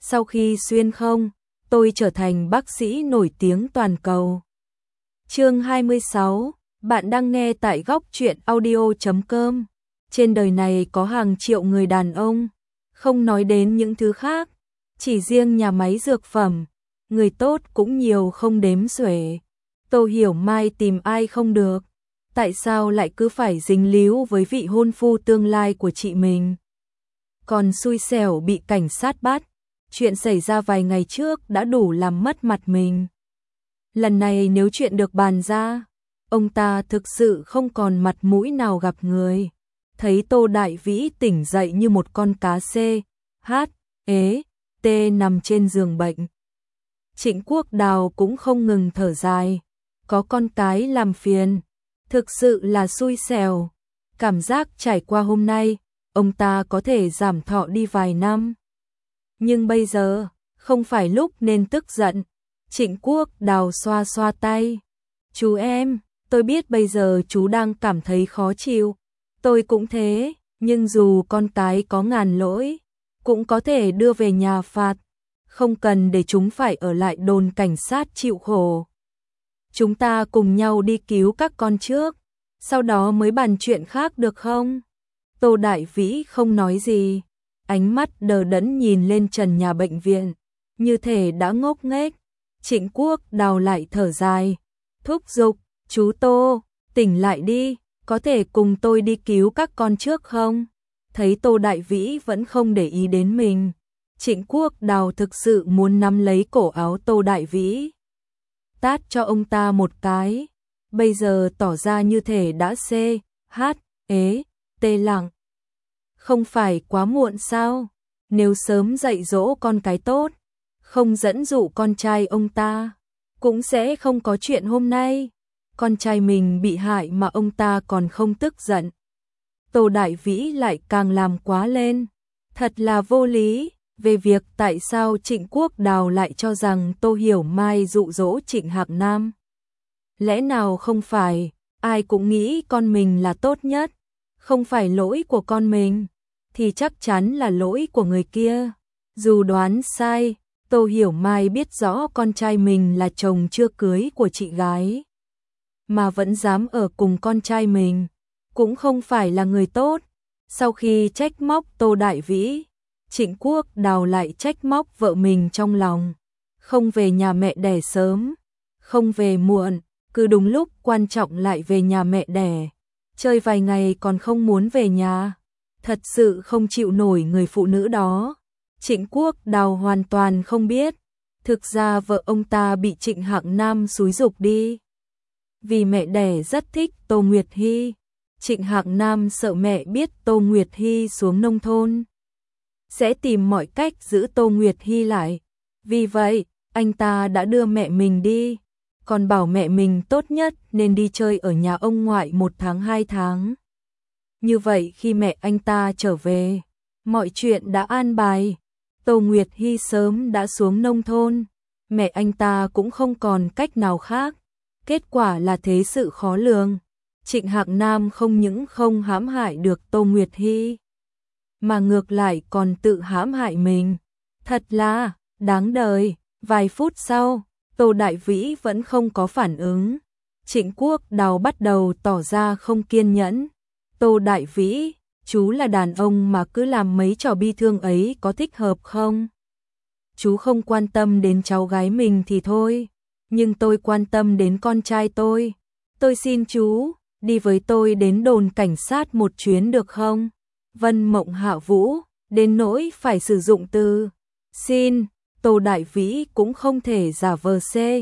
Sau khi xuyên không, tôi trở thành bác sĩ nổi tiếng toàn cầu. Chương 26, bạn đang nghe tại góc truyện audio.com. Trên đời này có hàng triệu người đàn ông, không nói đến những thứ khác, chỉ riêng nhà máy dược phẩm, người tốt cũng nhiều không đếm xuể. Tô Hiểu Mai tìm ai không được, tại sao lại cứ phải dính líu với vị hôn phu tương lai của chị mình? Còn xui xẻo bị cảnh sát bắt, chuyện xảy ra vài ngày trước đã đủ làm mất mặt mình. Lần này nếu chuyện được bàn ra, ông ta thực sự không còn mặt mũi nào gặp người. Thấy Tô Đại Vĩ tỉnh dậy như một con cá C.H.E.T nằm trên giường bệnh. Trịnh Quốc Đào cũng không ngừng thở dài. Có con cái làm phiền, thực sự là xui xẻo. Cảm giác trải qua hôm nay, ông ta có thể giảm thọ đi vài năm. Nhưng bây giờ, không phải lúc nên tức giận. Trịnh Quốc Đào xoa xoa tay. Chú em, tôi biết bây giờ chú đang cảm thấy khó chịu. Tôi cũng thế, nhưng dù con cái có ngàn lỗi, cũng có thể đưa về nhà phạt. Không cần để chúng phải ở lại đồn cảnh sát chịu khổ. Chúng ta cùng nhau đi cứu các con trước, sau đó mới bàn chuyện khác được không? Tô Đại Vĩ không nói gì, ánh mắt đờ đẫn nhìn lên trần nhà bệnh viện, như thể đã ngốc nghếch. Trịnh Quốc Đào lại thở dài, thúc giục, chú Tô, tỉnh lại đi, có thể cùng tôi đi cứu các con trước không? Thấy Tô Đại Vĩ vẫn không để ý đến mình, Trịnh Quốc Đào thực sự muốn nắm lấy cổ áo Tô Đại Vĩ, tát cho ông ta một cái. Bây giờ tỏ ra như thể đã C.H.E.T lặng. Không phải quá muộn sao? Nếu sớm dạy dỗ con cái tốt, không dẫn dụ con trai ông ta, cũng sẽ không có chuyện hôm nay. Con trai mình bị hại mà ông ta còn không tức giận. Tô Đại Vĩ lại càng làm quá lên. Thật là vô lý. Về việc tại sao Trịnh Quốc Đào lại cho rằng Tô Hiểu Mai dụ dỗ Trịnh Hạc Nam. Lẽ nào không phải, ai cũng nghĩ con mình là tốt nhất. Không phải lỗi của con mình, thì chắc chắn là lỗi của người kia. Dù đoán sai, Tô Hiểu Mai biết rõ con trai mình là chồng chưa cưới của chị gái, mà vẫn dám ở cùng con trai mình, cũng không phải là người tốt. Sau khi trách móc Tô Đại Vĩ, Trịnh Quốc Đào lại trách móc vợ mình trong lòng. Không về nhà mẹ đẻ sớm, không về muộn, cứ đúng lúc quan trọng lại về nhà mẹ đẻ. Chơi vài ngày còn không muốn về nhà. Thật sự không chịu nổi người phụ nữ đó. Trịnh Quốc Đào hoàn toàn không biết, thực ra vợ ông ta bị Trịnh Hạc Nam xúi giục đi. Vì mẹ đẻ rất thích Tô Nguyệt Hy, Trịnh Hạc Nam sợ mẹ biết Tô Nguyệt Hy xuống nông thôn, sẽ tìm mọi cách giữ Tô Nguyệt Hy lại. Vì vậy, anh ta đã đưa mẹ mình đi, còn bảo mẹ mình tốt nhất nên đi chơi ở nhà ông ngoại 1 tháng 2 tháng. Như vậy khi mẹ anh ta trở về, mọi chuyện đã an bài. Tô Nguyệt Hy sớm đã xuống nông thôn, mẹ anh ta cũng không còn cách nào khác. Kết quả là thế sự khó lường. Trịnh Hạc Nam không những không hãm hại được Tô Nguyệt Hy, mà ngược lại còn tự hãm hại mình. Thật là đáng đời. Vài phút sau, Tô Đại Vĩ vẫn không có phản ứng. Trịnh Quốc Đào bắt đầu tỏ ra không kiên nhẫn. Tô Đại Vĩ, chú là đàn ông mà cứ làm mấy trò bi thương ấy có thích hợp không? Chú không quan tâm đến cháu gái mình thì thôi, nhưng tôi quan tâm đến con trai tôi. Tôi xin chú, đi với tôi đến đồn cảnh sát một chuyến được không? Vân Mộng Hạ Vũ, đến nỗi phải sử dụng từ xin. Tô Đại Vĩ cũng không thể giả vờ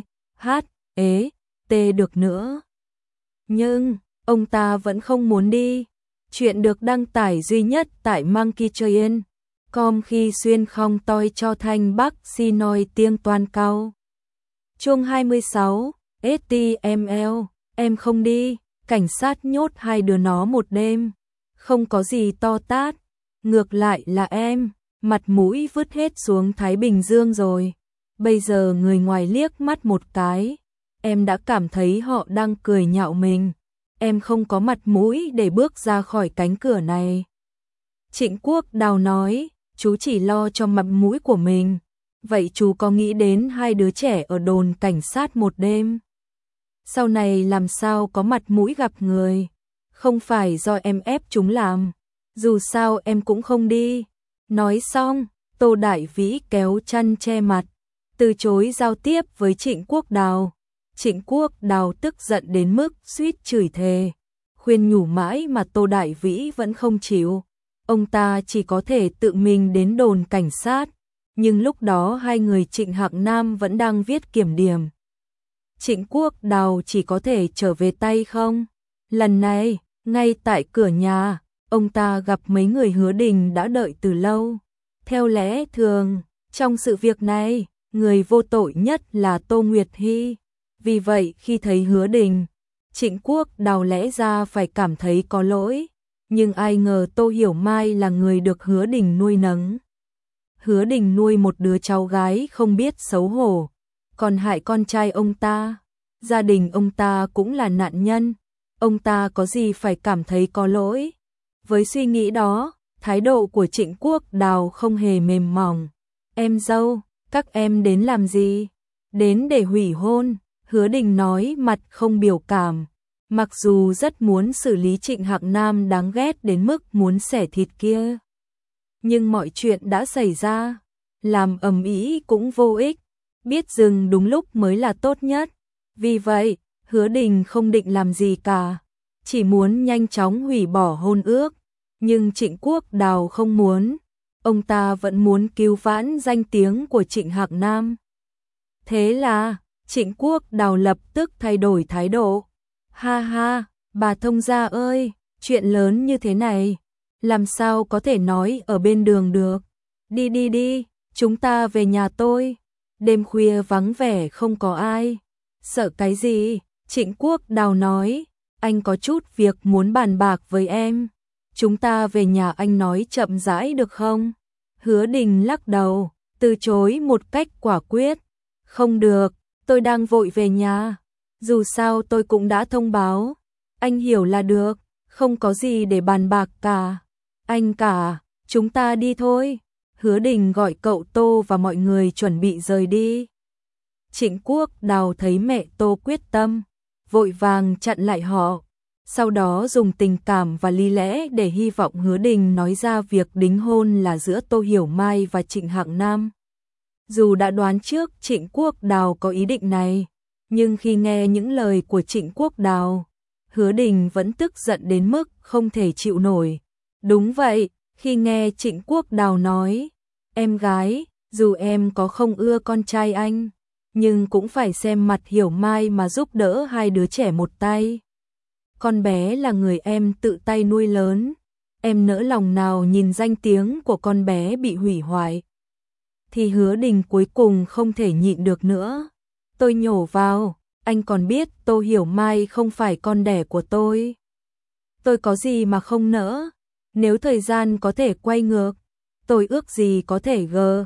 C.H.E.T được nữa. Nhưng, ông ta vẫn không muốn đi. Chuyện được đăng tải duy nhất tại monkeytrain.com khi xuyên không toi cho thanh bắc si nói tiếng toàn cao. Chương 26, STML, em không đi, cảnh sát nhốt hai đứa nó một đêm. Không có gì to tát, ngược lại là em, mặt mũi vứt hết xuống Thái Bình Dương rồi. Bây giờ người ngoài liếc mắt một cái, em đã cảm thấy họ đang cười nhạo mình. Em không có mặt mũi để bước ra khỏi cánh cửa này. Trịnh Quốc Đào nói, chú chỉ lo cho mặt mũi của mình, Vậy chú có nghĩ đến hai đứa trẻ ở đồn cảnh sát một đêm? Sau này làm sao có mặt mũi gặp người? Không phải do em ép chúng làm, dù sao em cũng không đi. Nói xong, Tô Đại Vĩ kéo chăn che mặt, từ chối giao tiếp với Trịnh Quốc Đào. Trịnh Quốc Đào tức giận đến mức suýt chửi thề, khuyên nhủ mãi mà Tô Đại Vĩ vẫn không chịu. Ông ta chỉ có thể tự mình đến đồn cảnh sát, nhưng lúc đó hai người Trịnh Hạng Nam vẫn đang viết kiểm điểm. Trịnh Quốc Đào chỉ có thể trở về tay không. Lần này, ngay tại cửa nhà, ông ta gặp mấy người Hứa Đình đã đợi từ lâu. Theo lẽ thường, trong sự việc này, người vô tội nhất là Tô Nguyệt Hy. Vì vậy khi thấy Hứa Đình, Trịnh Quốc Đào lẽ ra phải cảm thấy có lỗi. Nhưng ai ngờ Tô Hiểu Mai là người được Hứa Đình nuôi nấng. Hứa Đình nuôi một đứa cháu gái không biết xấu hổ, còn hại con trai ông ta. Gia đình ông ta cũng là nạn nhân, ông ta có gì phải cảm thấy có lỗi. Với suy nghĩ đó, thái độ của Trịnh Quốc Đào không hề mềm mỏng. Em dâu, các em đến làm gì? Đến để hủy hôn, Hứa Đình nói mặt không biểu cảm. Mặc dù rất muốn xử lý Trịnh Hạng Nam đáng ghét đến mức muốn xẻ thịt kia, nhưng mọi chuyện đã xảy ra, làm ầm ĩ cũng vô ích, biết dừng đúng lúc mới là tốt nhất. Vì vậy, Hứa Đình không định làm gì cả, chỉ muốn nhanh chóng hủy bỏ hôn ước. Nhưng Trịnh Quốc Đào không muốn, ông ta vẫn muốn cứu vãn danh tiếng của Trịnh Hạng Nam. Thế là, Trịnh Quốc Đào lập tức thay đổi thái độ. Ha ha, bà thông gia ơi, chuyện lớn như thế này, làm sao có thể nói ở bên đường được. Đi đi đi, chúng ta về nhà tôi. Đêm khuya vắng vẻ không có ai. Sợ cái gì? Trịnh Quốc Đào nói, anh có chút việc muốn bàn bạc với em. Chúng ta về nhà anh nói chậm rãi được không? Hứa Đình lắc đầu, từ chối một cách quả quyết. Không được, tôi đang vội về nhà. Dù sao tôi cũng đã thông báo. Anh hiểu là được, không có gì để bàn bạc cả. Anh cả, chúng ta đi thôi. Hứa Đình gọi cậu Tô và mọi người chuẩn bị rời đi. Trịnh Quốc Đào thấy mẹ Tô quyết tâm, vội vàng chặn lại họ. Sau đó dùng tình cảm và lý lẽ để hy vọng Hứa Đình nói ra việc đính hôn là giữa Tô Hiểu Mai và Trịnh Hạng Nam. Dù đã đoán trước Trịnh Quốc Đào có ý định này, nhưng khi nghe những lời của Trịnh Quốc Đào, Hứa Đình vẫn tức giận đến mức không thể chịu nổi. Đúng vậy, khi nghe Trịnh Quốc Đào nói, em gái, dù em có không ưa con trai anh, nhưng cũng phải xem mặt Hiểu Mai mà giúp đỡ hai đứa trẻ một tay. Con bé là người em tự tay nuôi lớn, em nỡ lòng nào nhìn danh tiếng của con bé bị hủy hoại. Thì Hứa Đình cuối cùng không thể nhịn được nữa. Tôi nhổ vào, anh còn biết Tô Hiểu Mai không phải con đẻ của tôi. Tôi có gì mà không nỡ, nếu thời gian có thể quay ngược, tôi ước gì có thể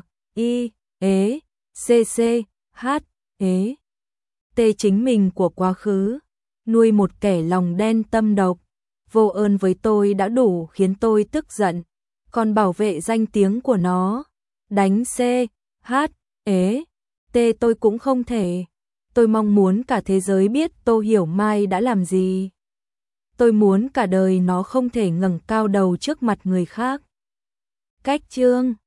T chính mình của quá khứ, nuôi một kẻ lòng đen tâm độc, vô ơn với tôi đã đủ khiến tôi tức giận, còn bảo vệ danh tiếng của nó, đánh tôi cũng không thể. Tôi mong muốn cả thế giới biết Tô Hiểu Mai đã làm gì. Tôi muốn cả đời nó không thể ngẩng cao đầu trước mặt người khác. Cách chương